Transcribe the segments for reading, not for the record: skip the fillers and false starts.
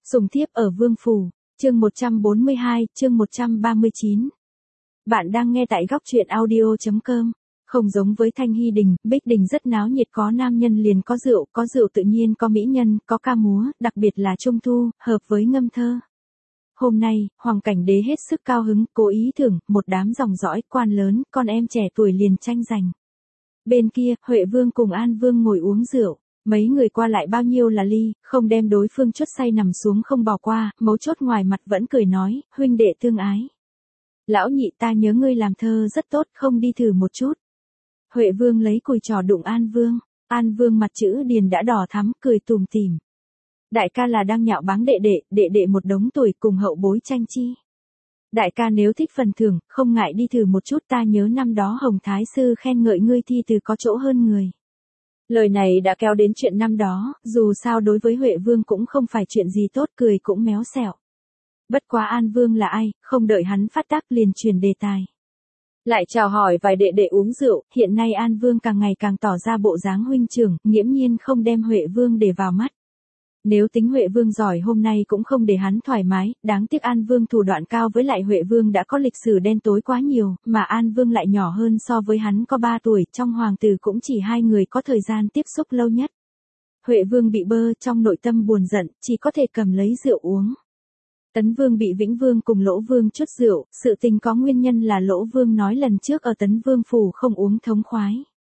Sùng thiếp ở Vương Phủ, chương 142, chương 139. Bạn đang nghe tại góc truyện audio.com. Không giống với Thanh Hy Đình, Bích Đình rất náo nhiệt, có nam nhân liền có rượu tự nhiên có mỹ nhân, có ca múa, đặc biệt là Trung Thu, hợp với ngâm thơ. Hôm nay, Hoàng Cảnh Đế hết sức cao hứng, cố ý thưởng, một đám dòng dõi, quan lớn, con em trẻ tuổi liền tranh giành. Bên kia, Huệ Vương cùng An Vương ngồi uống rượu. Mấy người qua lại bao nhiêu là ly, không đem đối phương chốt say nằm xuống không bỏ qua, mấu chốt ngoài mặt vẫn cười nói, huynh đệ tương ái. Lão nhị, ta nhớ ngươi làm thơ rất tốt, không đi thử một chút. Huệ Vương lấy cùi trò đụng An Vương. An Vương mặt chữ điền đã đỏ thắm, cười tủm tỉm. Đại ca là đang nhạo báng đệ đệ một đống tuổi cùng hậu bối tranh chi. Đại ca nếu thích phần thưởng, không ngại đi thử một chút, ta nhớ năm đó Hồng Thái Sư khen ngợi ngươi thi từ có chỗ hơn người. Lời này đã kéo đến chuyện năm đó, dù sao đối với Huệ Vương cũng không phải chuyện gì tốt, cười cũng méo xẹo. Bất quá An Vương là ai, không đợi hắn phát tác liền chuyển đề tài. Lại chào hỏi vài đệ đệ uống rượu, hiện nay An Vương càng ngày càng tỏ ra bộ dáng huynh trưởng, nghiễm nhiên không đem Huệ Vương để vào mắt. Nếu tính Huệ Vương giỏi hôm nay cũng không để hắn thoải mái, đáng tiếc An Vương thủ đoạn cao với lại Huệ Vương đã có lịch sử đen tối quá nhiều, mà An Vương lại nhỏ hơn so với hắn có 3 tuổi, trong hoàng tử cũng chỉ 2 người có thời gian tiếp xúc lâu nhất. Huệ Vương bị bơ, trong nội tâm buồn giận, chỉ có thể cầm lấy rượu uống. Tấn Vương bị Vĩnh Vương cùng Lỗ Vương chút rượu, sự tình có nguyên nhân là Lỗ Vương nói lần trước ở Tấn Vương phủ không uống thống khoái.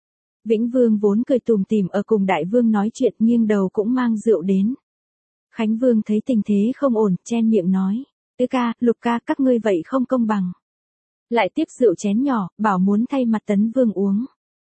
Vĩnh Vương vốn cười tủm tỉm ở cùng Đại Vương nói chuyện, nghiêng đầu cũng mang rượu đến. Khánh Vương thấy tình thế không ổn, chen miệng nói, Tứ ca, Lục ca, các ngươi vậy không công bằng. Lại tiếp rượu chén nhỏ, bảo muốn thay mặt Tấn Vương uống.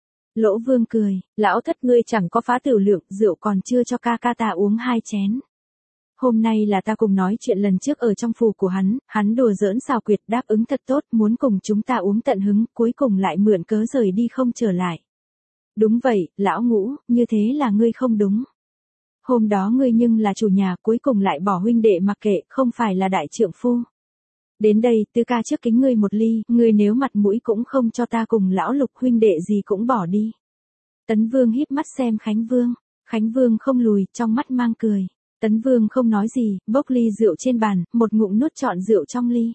Lỗ Vương cười, lão thất ngươi chẳng có phá tử lượng, rượu còn chưa cho ca ca ta uống 2 chén. Hôm nay là ta cùng nói chuyện lần trước ở trong phủ của hắn đùa giỡn xào quyệt, đáp ứng thật tốt, muốn cùng chúng ta uống tận hứng, cuối cùng lại mượn cớ rời đi không trở lại. Đúng vậy, lão Ngũ, như thế là ngươi không đúng. Hôm đó ngươi nhưng là chủ nhà, cuối cùng lại bỏ huynh đệ mặc kệ, không phải là đại trượng phu. Đến đây, Tư ca trước kính ngươi một ly, ngươi nếu mặt mũi cũng không cho ta cùng lão Lục huynh đệ gì cũng bỏ đi. Tấn Vương híp mắt xem Khánh Vương không lùi, trong mắt mang cười. Tấn Vương không nói gì, bốc ly rượu trên bàn, một ngụm nuốt trọn rượu trong ly.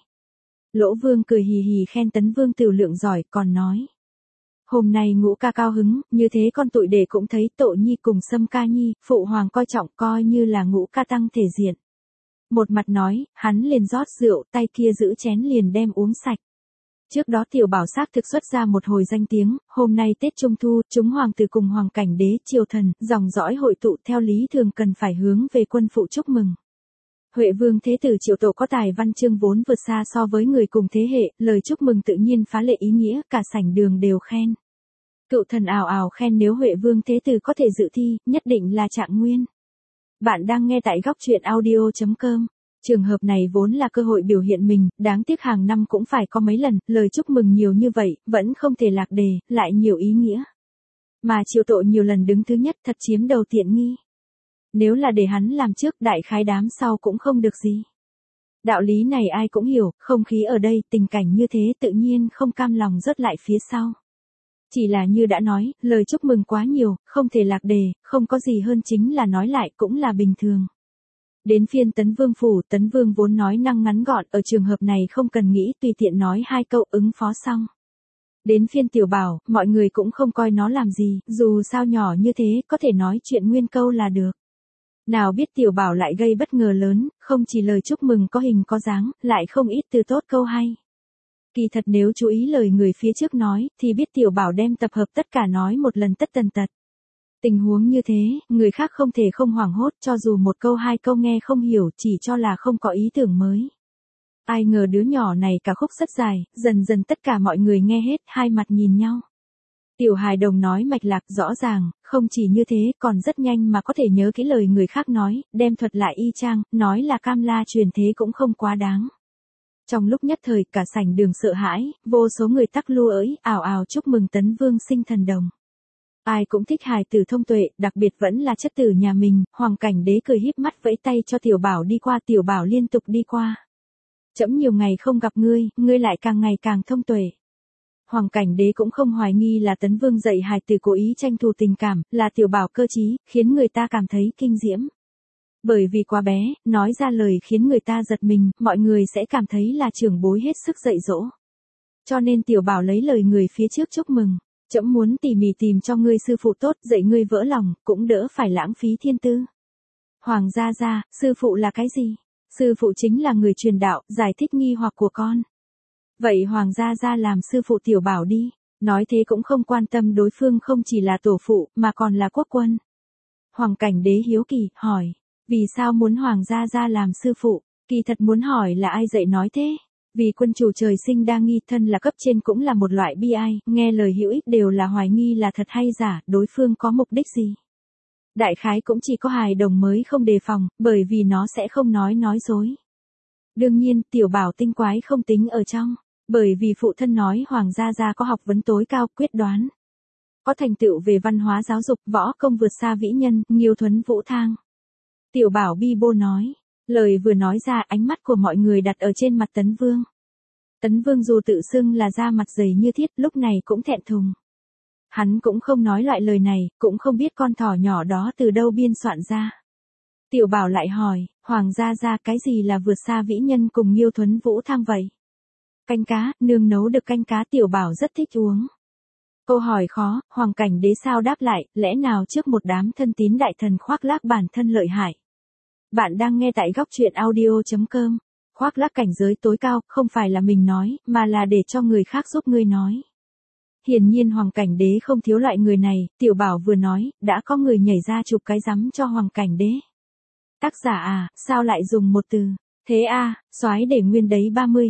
Lỗ Vương cười hì hì khen Tấn Vương tiểu lượng giỏi, còn nói. Hôm nay Ngũ ca cao hứng, như thế con tụi đệ cũng thấy Tổ Nhi cùng Sâm ca nhi, phụ hoàng coi trọng, coi như là Ngũ ca tăng thể diện. Một mặt nói, hắn liền rót rượu, tay kia giữ chén liền đem uống sạch. Trước đó Tiểu Bảo xác thực xuất ra một hồi danh tiếng, hôm nay Tết Trung Thu, chúng hoàng tử cùng Hoàng Cảnh Đế, triều thần, dòng dõi hội tụ theo lý thường cần phải hướng về quân phụ chúc mừng. Huệ Vương thế tử Triệu Tổ có tài văn chương vốn vượt xa so với người cùng thế hệ, lời chúc mừng tự nhiên phá lệ ý nghĩa, cả sảnh đường đều khen. Cựu thần ào ào khen nếu Huệ Vương thế tử có thể dự thi, nhất định là trạng nguyên. Bạn đang nghe tại góc truyện audio.com. Trường hợp này vốn là cơ hội biểu hiện mình, đáng tiếc hàng năm cũng phải có mấy lần, lời chúc mừng nhiều như vậy, vẫn không thể lạc đề, lại nhiều ý nghĩa. Mà Triệu Tổ nhiều lần đứng thứ nhất, thật chiếm đầu tiện nghi. Nếu là để hắn làm trước, đại khái đám sau cũng không được gì. Đạo lý này ai cũng hiểu, không khí ở đây, tình cảnh như thế tự nhiên không cam lòng rớt lại phía sau. Chỉ là như đã nói, lời chúc mừng quá nhiều, không thể lạc đề, không có gì hơn chính là nói lại cũng là bình thường. Đến phiên Tấn Vương phủ, Tấn Vương vốn nói năng ngắn gọn, ở trường hợp này không cần nghĩ, tùy tiện nói 2 câu ứng phó xong. Đến phiên Tiểu Bảo, mọi người cũng không coi nó làm gì, dù sao nhỏ như thế, có thể nói chuyện nguyên câu là được. Nào biết Tiểu Bảo lại gây bất ngờ lớn, không chỉ lời chúc mừng có hình có dáng, lại không ít từ tốt câu hay. Kỳ thật nếu chú ý lời người phía trước nói, thì biết Tiểu Bảo đem tập hợp tất cả nói một lần tất tần tật. Tình huống như thế, người khác không thể không hoảng hốt, cho dù một câu 2 câu nghe không hiểu, chỉ cho là không có ý tưởng mới. Ai ngờ đứa nhỏ này cả khúc rất dài, dần dần tất cả mọi người nghe hết, hai mặt nhìn nhau. Tiểu hài đồng nói mạch lạc rõ ràng, không chỉ như thế, còn rất nhanh mà có thể nhớ cái lời người khác nói, đem thuật lại y chang, nói là cam la truyền thế cũng không quá đáng. Trong lúc nhất thời, cả sảnh đường sợ hãi, vô số người tắc lu ới, ào ào chúc mừng Tấn Vương sinh thần đồng. Ai cũng thích hài tử thông tuệ, đặc biệt vẫn là chất tử nhà mình, Hoàng Cảnh Đế cười híp mắt vẫy tay cho Tiểu Bảo đi qua, Tiểu Bảo liên tục đi qua. Trẫm nhiều ngày không gặp ngươi, ngươi lại càng ngày càng thông tuệ. Hoàng Cảnh Đế cũng không hoài nghi là Tấn Vương dạy hài tử cố ý tranh thủ tình cảm, là Tiểu Bảo cơ trí, khiến người ta cảm thấy kinh diễm. Bởi vì quá bé, nói ra lời khiến người ta giật mình, mọi người sẽ cảm thấy là trưởng bối hết sức dạy dỗ. Cho nên Tiểu Bảo lấy lời người phía trước chúc mừng. Trẫm muốn tỉ mỉ tìm cho ngươi sư phụ tốt, dạy ngươi vỡ lòng, cũng đỡ phải lãng phí thiên tư. Hoàng gia gia, sư phụ là cái gì? Sư phụ chính là người truyền đạo, giải thích nghi hoặc của con. Vậy Hoàng gia gia làm sư phụ Tiểu Bảo đi. Nói thế cũng không quan tâm đối phương không chỉ là tổ phụ, mà còn là quốc quân. Hoàng Cảnh Đế hiếu kỳ, hỏi. Vì sao muốn Hoàng gia gia làm sư phụ? Kỳ thật muốn hỏi là ai dạy nói thế? Vì quân chủ trời sinh đa nghi, thân là cấp trên cũng là một loại bi ai, nghe lời hữu ích đều là hoài nghi là thật hay giả, đối phương có mục đích gì. Đại khái cũng chỉ có hài đồng mới không đề phòng, bởi vì nó sẽ không nói dối. Đương nhiên, Tiểu Bảo tinh quái không tính ở trong, bởi vì phụ thân nói Hoàng gia gia có học vấn tối cao, quyết đoán. Có thành tựu về văn hóa giáo dục, võ công vượt xa vĩ nhân, Nghiêu Thuấn Vũ Thang. Tiểu Bảo bi bô nói. Lời vừa nói ra, ánh mắt của mọi người đặt ở trên mặt Tấn Vương. Tấn Vương dù tự xưng là da mặt dày như thiết, lúc này cũng thẹn thùng. Hắn cũng không nói loại lời này, cũng không biết con thỏ nhỏ đó từ đâu biên soạn ra. Tiểu Bảo lại hỏi, Hoàng gia gia cái gì là vượt xa vĩ nhân cùng Nghiêu Thuấn Vũ Thang vậy? Canh cá, nương nấu được canh cá. Tiểu Bảo rất thích uống. Câu hỏi khó, Hoàng Cảnh Đế sao đáp lại, lẽ nào trước một đám thân tín đại thần khoác lác bản thân lợi hại. Bạn đang nghe tại góc truyện audio.com. Khoác lác cảnh giới tối cao, không phải là mình nói, mà là để cho người khác giúp ngươi nói. Hiển nhiên Hoàng Cảnh Đế không thiếu loại người này, Tiểu Bảo vừa nói, đã có người nhảy ra chụp cái rắm cho Hoàng Cảnh Đế. Tác giả à, sao lại dùng một từ? Thế à, soái để nguyên đấy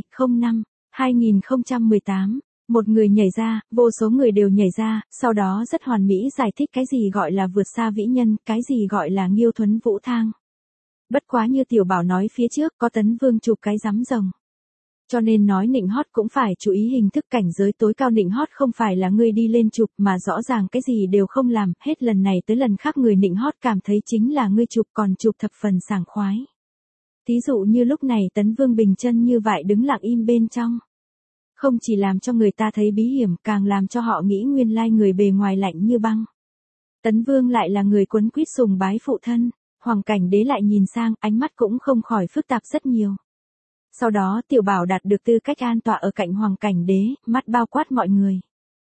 30/05/2018. Một người nhảy ra, vô số người đều nhảy ra, sau đó rất hoàn mỹ giải thích cái gì gọi là vượt xa vĩ nhân, cái gì gọi là Nghiêu Thuấn Vũ Thang. Bất quá như Tiểu Bảo nói phía trước, có Tấn Vương chụp cái rắm rồng. Cho nên nói nịnh hót cũng phải chú ý hình thức, cảnh giới tối cao nịnh hót không phải là ngươi đi lên chụp mà rõ ràng cái gì đều không làm, hết lần này tới lần khác người nịnh hót cảm thấy chính là ngươi chụp, còn chụp thập phần sảng khoái. Thí dụ như lúc này Tấn Vương bình chân như vậy đứng lặng im bên trong. Không chỉ làm cho người ta thấy bí hiểm, càng làm cho họ nghĩ nguyên lai người bề ngoài lạnh như băng. Tấn Vương lại là người quấn quýt sùng bái phụ thân. Hoàng Cảnh Đế lại nhìn sang, ánh mắt cũng không khỏi phức tạp rất nhiều. Sau đó Tiểu Bảo đạt được tư cách an tọa ở cạnh Hoàng Cảnh Đế, mắt bao quát mọi người.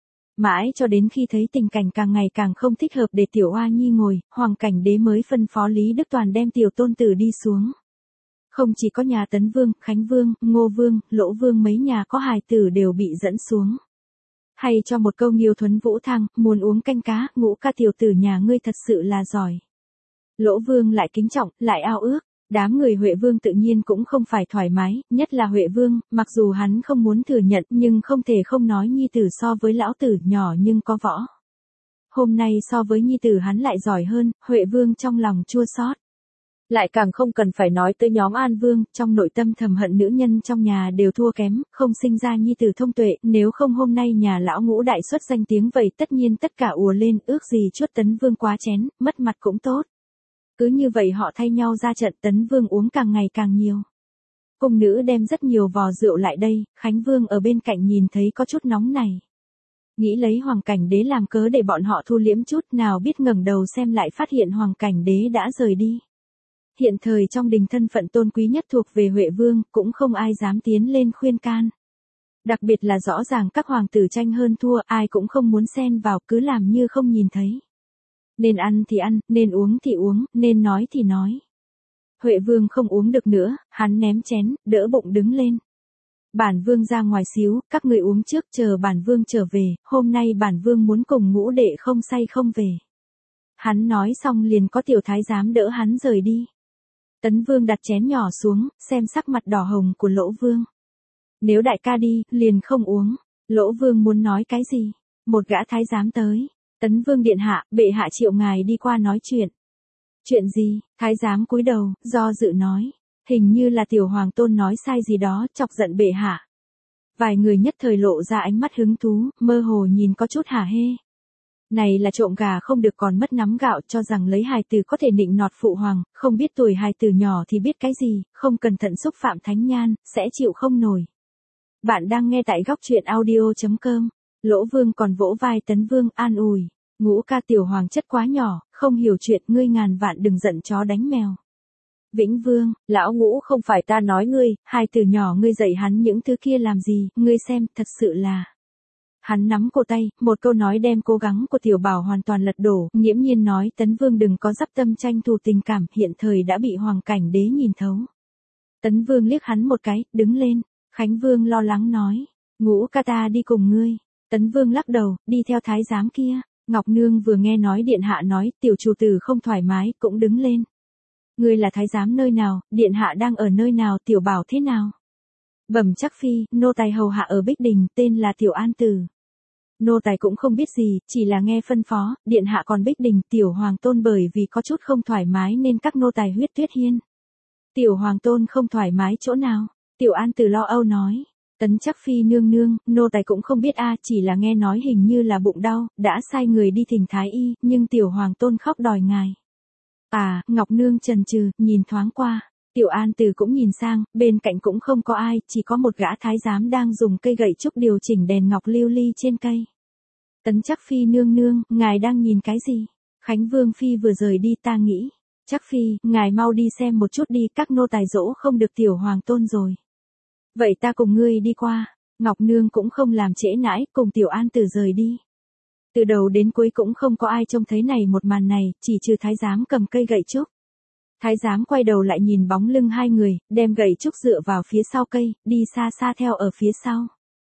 Mãi cho đến khi thấy tình cảnh càng ngày càng không thích hợp để Tiểu Oa Nhi ngồi, Hoàng Cảnh Đế mới phân phó Lý Đức Toàn đem Tiểu tôn tử đi xuống. Không chỉ có nhà Tấn Vương, Khánh Vương, Ngô Vương, Lỗ Vương mấy nhà có hài tử đều bị dẫn xuống. Hay cho một câu Nghiêu Thuấn Vũ Thang, muốn uống canh cá, Ngũ ca tiểu tử nhà ngươi thật sự là giỏi. Lỗ Vương lại kính trọng, lại ao ước. Đám người Huệ Vương tự nhiên cũng không phải thoải mái, nhất là Huệ Vương, mặc dù hắn không muốn thừa nhận nhưng không thể không nói nhi tử so với lão tử nhỏ nhưng có võ. Hôm nay so với nhi tử hắn lại giỏi hơn, Huệ Vương trong lòng chua xót. Lại càng không cần phải nói tới nhóm An Vương, trong nội tâm thầm hận nữ nhân trong nhà đều thua kém, không sinh ra nhi tử thông tuệ, nếu không hôm nay nhà lão Ngũ đại xuất danh tiếng vậy tất nhiên tất cả ùa lên, ước gì chuốt Tấn Vương quá chén, mất mặt cũng tốt. Cứ như vậy họ thay nhau ra trận, Tấn Vương uống càng ngày càng nhiều. Cung nữ đem rất nhiều vò rượu lại đây, Khánh Vương ở bên cạnh nhìn thấy có chút nóng này. Nghĩ lấy Hoàng Cảnh Đế làm cớ để bọn họ thu liễm chút, nào biết ngẩng đầu xem lại phát hiện Hoàng Cảnh Đế đã rời đi. Hiện thời trong đình thân phận tôn quý nhất thuộc về Huệ Vương, cũng không ai dám tiến lên khuyên can. Đặc biệt là rõ ràng các hoàng tử tranh hơn thua, ai cũng không muốn xen vào, cứ làm như không nhìn thấy. Nên ăn thì ăn, nên uống thì uống, nên nói thì nói. Huệ Vương không uống được nữa, hắn ném chén, đỡ bụng đứng lên. Bản Vương ra ngoài xíu, các người uống trước, chờ bản Vương trở về, hôm nay bản Vương muốn cùng Ngũ đệ không say không về. Hắn nói xong liền có tiểu thái giám đỡ hắn rời đi. Tấn Vương đặt chén nhỏ xuống, xem sắc mặt đỏ hồng của Lỗ Vương. Nếu đại ca đi, liền không uống. Lỗ Vương muốn nói cái gì? Một gã thái giám tới. Tấn Vương điện hạ, bệ hạ triệu ngài đi qua nói chuyện. Chuyện gì? Thái giám cúi đầu, do dự nói. Hình như là tiểu hoàng tôn nói sai gì đó, chọc giận bệ hạ. Vài người nhất thời lộ ra ánh mắt hứng thú, mơ hồ nhìn có chút hả hê. Này là trộm gà không được còn mất nắm gạo, cho rằng lấy hài tử có thể nịnh nọt phụ hoàng, không biết tuổi hài tử nhỏ thì biết cái gì, không cẩn thận xúc phạm thánh nhan, sẽ chịu không nổi. Bạn đang nghe tại góc truyện audio.com. Lỗ Vương còn vỗ vai Tấn Vương an ủi. Ngũ ca tiểu hoàng chất quá nhỏ, không hiểu chuyện, ngươi ngàn vạn đừng giận chó đánh mèo. Vĩnh Vương, lão Ngũ không phải ta nói ngươi, hai từ nhỏ ngươi dạy hắn những thứ kia làm gì, ngươi xem, thật sự là. Hắn nắm cô tay, một câu nói đem cố gắng của tiểu bảo hoàn toàn lật đổ, nghiễm nhiên nói Tấn Vương đừng có dắp tâm tranh thù tình cảm, hiện thời đã bị Hoàng Cảnh Đế nhìn thấu. Tấn Vương liếc hắn một cái, đứng lên, Khánh Vương lo lắng nói, Ngũ ca ta đi cùng ngươi. Tấn Vương lắc đầu, đi theo thái giám kia. Ngọc Nương vừa nghe nói điện hạ nói, tiểu chủ tử không thoải mái, cũng đứng lên. Ngươi là thái giám nơi nào, điện hạ đang ở nơi nào, tiểu bảo thế nào? Bẩm chắc phi, nô tài hầu hạ ở Bích Đình, tên là Tiểu An Tử. Nô tài cũng không biết gì, chỉ là nghe phân phó, điện hạ còn Bích Đình, tiểu hoàng tôn bởi vì có chút không thoải mái nên các nô tài huyết tuyết hiên. Tiểu hoàng tôn không thoải mái chỗ nào? Tiểu An Tử lo âu nói. Tấn chắc phi nương nương, nô tài cũng không biết chỉ là nghe nói hình như là bụng đau, đã sai người đi thỉnh thái y, nhưng tiểu hoàng tôn khóc đòi ngài. Ngọc Nương chần chừ, nhìn thoáng qua. Tiểu An Tử cũng nhìn sang, bên cạnh cũng không có ai, chỉ có một gã thái giám đang dùng cây gậy trúc điều chỉnh đèn ngọc lưu ly trên cây. Tấn chắc phi nương nương, ngài đang nhìn cái gì? Khánh Vương phi vừa rời đi ta nghĩ. Chắc phi, ngài mau đi xem một chút đi, các nô tài dỗ không được tiểu hoàng tôn rồi. Vậy ta cùng ngươi đi qua. Ngọc Nương cũng không làm trễ nãi, cùng Tiểu An Tử rời đi. Từ đầu đến cuối cũng không có ai trông thấy này một màn này, chỉ trừ thái giám cầm cây gậy trúc. Thái giám quay đầu lại nhìn bóng lưng hai người, đem gậy trúc dựa vào phía sau cây, đi xa xa theo ở phía sau.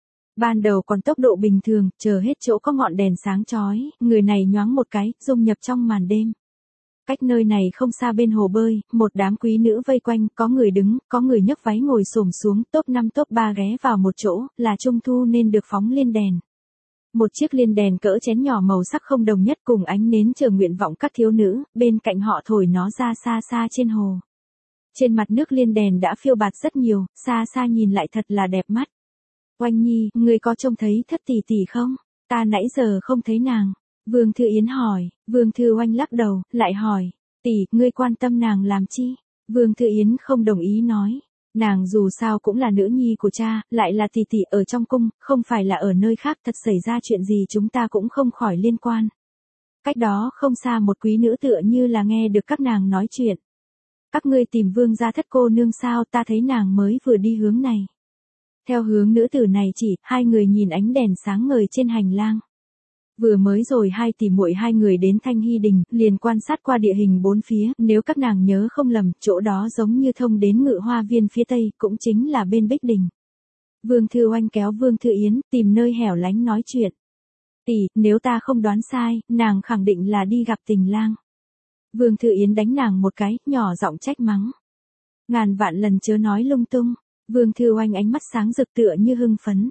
Ban đầu còn tốc độ bình thường, chờ hết chỗ có ngọn đèn sáng chói, người này nhoáng một cái, dung nhập trong màn đêm. Cách nơi này không xa bên hồ bơi, một đám quý nữ vây quanh, có người đứng, có người nhấc váy ngồi xổm xuống, top 5 top 3 ghé vào một chỗ, là trung thu nên được phóng liên đèn. Một chiếc liên đèn cỡ chén nhỏ màu sắc không đồng nhất cùng ánh nến chờ nguyện vọng các thiếu nữ, bên cạnh họ thổi nó ra xa xa trên hồ. Trên mặt nước liên đèn đã phiêu bạt rất nhiều, xa xa nhìn lại thật là đẹp mắt. Oanh Nhi, ngươi có trông thấy Thất tỷ tỷ không? Ta nãy giờ không thấy nàng. Vương Thư Yến hỏi, Vương Thư Oanh lắc đầu, lại hỏi, tỷ, ngươi quan tâm nàng làm chi? Vương Thư Yến không đồng ý nói, nàng dù sao cũng là nữ nhi của cha, lại là tỷ tỷ ở trong cung, không phải là ở nơi khác, thật xảy ra chuyện gì chúng ta cũng không khỏi liên quan. Cách đó không xa một quý nữ tựa như là nghe được các nàng nói chuyện. Các ngươi tìm Vương gia Thất cô nương sao, ta thấy nàng mới vừa đi hướng này. Theo hướng nữ tử này chỉ, hai người nhìn ánh đèn sáng ngời trên hành lang. Vừa mới rồi hai tỷ muội hai người đến Thanh Hy Đình, liền quan sát qua địa hình bốn phía, nếu các nàng nhớ không lầm, chỗ đó giống như thông đến Ngự Hoa Viên phía tây, cũng chính là bên Bích Đình. Vương Thư Oanh kéo Vương Thư Yến, tìm nơi hẻo lánh nói chuyện. Tỷ, nếu ta không đoán sai, nàng khẳng định là đi gặp Tình lang. Vương Thư Yến đánh nàng một cái, nhỏ giọng trách mắng. Ngàn vạn lần chớ nói lung tung. Vương Thư Oanh ánh mắt sáng rực tựa như hưng phấn.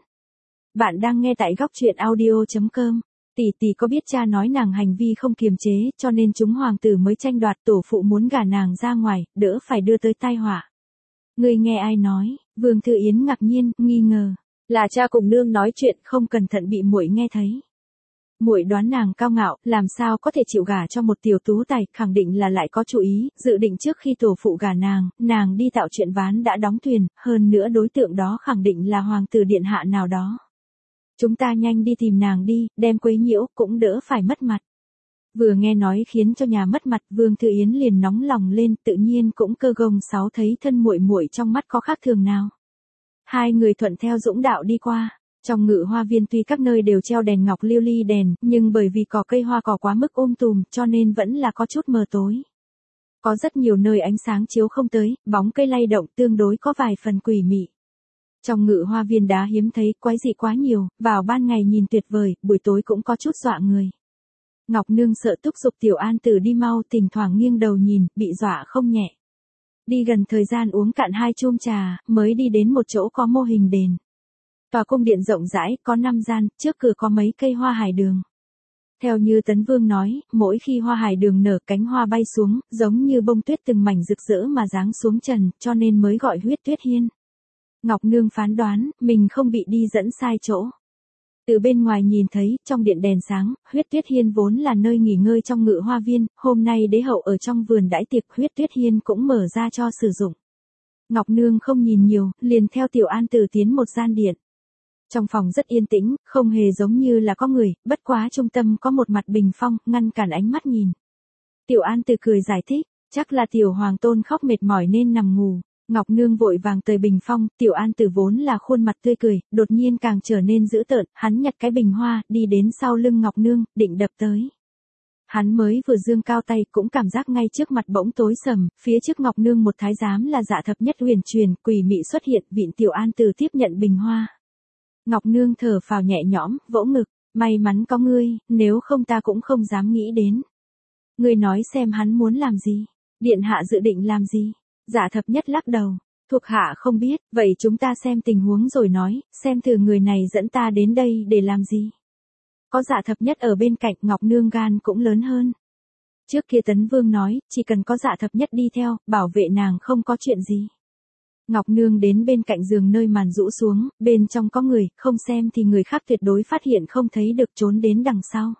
Bạn đang nghe tại góc truyện audio.com. Tỷ có biết cha nói nàng hành vi không kiềm chế, cho nên chúng hoàng tử mới tranh đoạt, tổ phụ muốn gả nàng ra ngoài, đỡ phải đưa tới tai họa. Ngươi nghe ai nói? Vương Thư Yến ngạc nhiên, nghi ngờ, là cha cùng nương nói chuyện, không cẩn thận bị muội nghe thấy. Muội đoán nàng cao ngạo, làm sao có thể chịu gả cho một tiểu tú tài, khẳng định là lại có chủ ý, dự định trước khi tổ phụ gả nàng đi tạo chuyện ván đã đóng thuyền, hơn nữa đối tượng đó khẳng định là hoàng tử điện hạ nào đó. Chúng ta nhanh đi tìm nàng đi, đem quấy nhiễu, cũng đỡ phải mất mặt. Vừa nghe nói khiến cho nhà mất mặt, Vương Thư Yến liền nóng lòng lên, tự nhiên cũng cơ gồng sáu thấy thân muội muội trong mắt có khác thường nào. Hai người thuận theo dũng đạo đi qua. Trong Ngự Hoa Viên tuy các nơi đều treo đèn ngọc lưu ly đèn, nhưng bởi vì cỏ cây hoa cỏ quá mức tùm, cho nên vẫn là có chút mờ tối. Có rất nhiều nơi ánh sáng chiếu không tới, bóng cây lay động tương đối có vài phần quỷ mị. Trong Ngự Hoa Viên đá hiếm thấy, quái dị quá nhiều, vào ban ngày nhìn tuyệt vời, buổi tối cũng có chút dọa người. Ngọc Nương sợ thúc giục Tiểu An Tử đi mau, thỉnh thoảng nghiêng đầu nhìn, bị dọa không nhẹ. Đi gần thời gian uống cạn 2 chum trà, mới đi đến một chỗ có mô hình đền. Tòa cung điện rộng rãi, có 5 gian, trước cửa có mấy cây hoa hải đường. Theo như Tấn Vương nói, mỗi khi hoa hải đường nở cánh hoa bay xuống, giống như bông tuyết từng mảnh rực rỡ mà giáng xuống trần, cho nên mới gọi huyết tuyết hiên. Ngọc Nương phán đoán, mình không bị đi dẫn sai chỗ. Từ bên ngoài nhìn thấy, trong điện đèn sáng, huyết tuyết hiên vốn là nơi nghỉ ngơi trong Ngự Hoa Viên, hôm nay đế hậu ở trong vườn đãi tiệc, huyết tuyết hiên cũng mở ra cho sử dụng. Ngọc Nương không nhìn nhiều, liền theo Tiểu An Tử tiến một gian điện. Trong phòng rất yên tĩnh, không hề giống như là có người, bất quá trung tâm có một mặt bình phong, ngăn cản ánh mắt nhìn. Tiểu An Tử cười giải thích, Chắc là tiểu hoàng tôn khóc mệt mỏi nên nằm ngủ. Ngọc Nương vội vàng tới bình phong, Tiểu An Tử vốn là khuôn mặt tươi cười, đột nhiên càng trở nên dữ tợn, hắn nhặt cái bình hoa, đi đến sau lưng Ngọc Nương, định đập tới. Hắn mới vừa giương cao tay cũng cảm giác ngay trước mặt bỗng tối sầm, phía trước Ngọc Nương một thái giám là Dạ Thập Nhất huyền truyền, quỷ mị xuất hiện, vịn Tiểu An Tử tiếp nhận bình hoa. Ngọc Nương thở phào nhẹ nhõm, vỗ ngực, may mắn có ngươi, nếu không ta cũng không dám nghĩ đến. Ngươi nói xem hắn muốn làm gì? Điện hạ dự định làm gì? Dạ Thập Nhất lắc đầu, thuộc hạ không biết, vậy chúng ta xem tình huống rồi nói, xem thử người này dẫn ta đến đây để làm gì. Có Dạ Thập Nhất ở bên cạnh, Ngọc Nương gan cũng lớn hơn. Trước kia Tấn Vương nói, chỉ cần có Dạ Thập Nhất đi theo, bảo vệ nàng không có chuyện gì. Ngọc Nương đến bên cạnh giường nơi màn rũ xuống, bên trong có người, không xem thì người khác tuyệt đối phát hiện không thấy được, trốn đến đằng sau.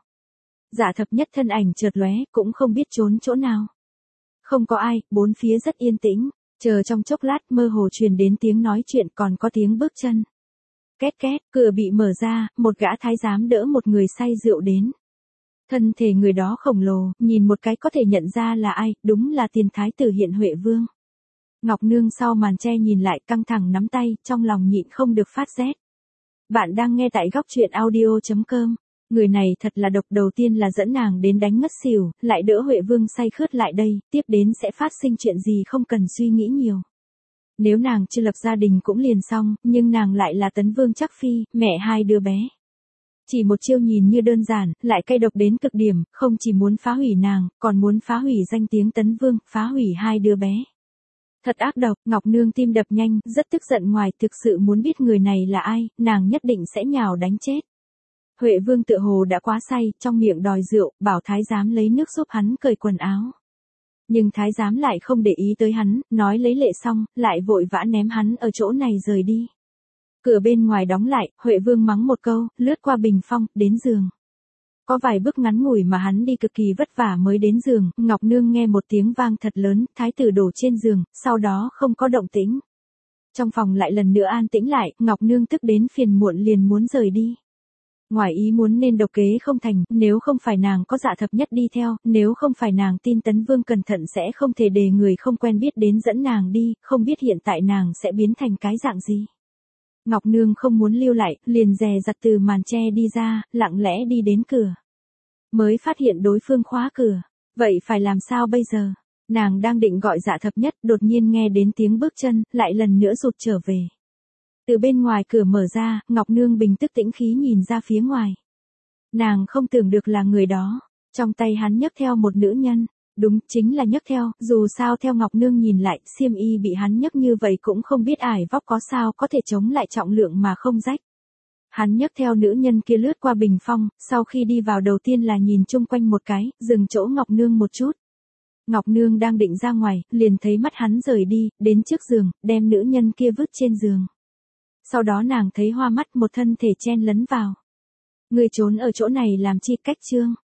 Dạ Thập Nhất thân ảnh chợt lóe, cũng không biết trốn chỗ nào. Không có ai, bốn phía rất yên tĩnh, chờ trong chốc lát mơ hồ truyền đến tiếng nói chuyện, còn có tiếng bước chân. Két két, cửa bị mở ra, một gã thái giám đỡ một người say rượu đến. Thân thể người đó khổng lồ, nhìn một cái có thể nhận ra là ai, đúng là tiền thái tử Hiện Huệ Vương. Ngọc Nương sau màn che nhìn lại, căng thẳng nắm tay, trong lòng nhịn không được phát rét. Bạn đang nghe tại góc truyện audio.com. Người này thật là độc, đầu tiên là dẫn nàng đến đánh ngất xỉu, lại đỡ Huệ Vương say khướt lại đây, tiếp đến sẽ phát sinh chuyện gì không cần suy nghĩ nhiều. Nếu nàng chưa lập gia đình cũng liền xong, nhưng nàng lại là Tấn Vương Trắc Phi, mẹ hai đứa bé. Chỉ một chiêu nhìn như đơn giản, lại cay độc đến cực điểm, không chỉ muốn phá hủy nàng, còn muốn phá hủy danh tiếng Tấn Vương, phá hủy hai đứa bé. Thật ác độc, Ngọc Nương tim đập nhanh, rất tức giận, ngoài thực sự muốn biết người này là ai, nàng nhất định sẽ nhào đánh chết. Huệ Vương tựa hồ đã quá say, trong miệng đòi rượu, bảo thái giám lấy nước giúp hắn cởi quần áo. Nhưng thái giám lại không để ý tới hắn, nói lấy lệ xong, lại vội vã ném hắn ở chỗ này rời đi. Cửa bên ngoài đóng lại, Huệ Vương mắng một câu, lướt qua bình phong, đến giường. Có vài bước ngắn ngủi mà hắn đi cực kỳ vất vả mới đến giường, Ngọc Nương nghe một tiếng vang thật lớn, thái tử đổ trên giường, sau đó không có động tĩnh. Trong phòng lại lần nữa an tĩnh lại, Ngọc Nương tức đến phiền muộn liền muốn rời đi. Ngoài ý muốn nên độc kế không thành, nếu không phải nàng có Dạ Thập Nhất đi theo, nếu không phải nàng tin Tấn Vương cẩn thận sẽ không thể để người không quen biết đến dẫn nàng đi, không biết hiện tại nàng sẽ biến thành cái dạng gì. Ngọc Nương không muốn lưu lại, liền dè dặt từ màn tre đi ra, lặng lẽ đi đến cửa. Mới phát hiện đối phương khóa cửa. Vậy phải làm sao bây giờ? Nàng đang định gọi Dạ Thập Nhất, đột nhiên nghe đến tiếng bước chân, lại lần nữa rụt trở về. Từ bên ngoài cửa mở ra, Ngọc Nương bình tức tĩnh khí nhìn ra phía ngoài. Nàng không tưởng được là người đó. Trong tay hắn nhấc theo một nữ nhân. Đúng, chính là nhấc theo, dù sao theo Ngọc Nương nhìn lại, xiêm y bị hắn nhấc như vậy cũng không biết ải vóc có sao có thể chống lại trọng lượng mà không rách. Hắn nhấc theo nữ nhân kia lướt qua bình phong, sau khi đi vào đầu tiên là nhìn chung quanh một cái, dừng chỗ Ngọc Nương một chút. Ngọc Nương đang định ra ngoài, liền thấy mắt hắn rời đi, đến trước giường, đem nữ nhân kia vứt trên giường. Sau đó nàng thấy hoa mắt, một thân thể chen lấn vào. Người trốn ở chỗ này làm chi, cách trương?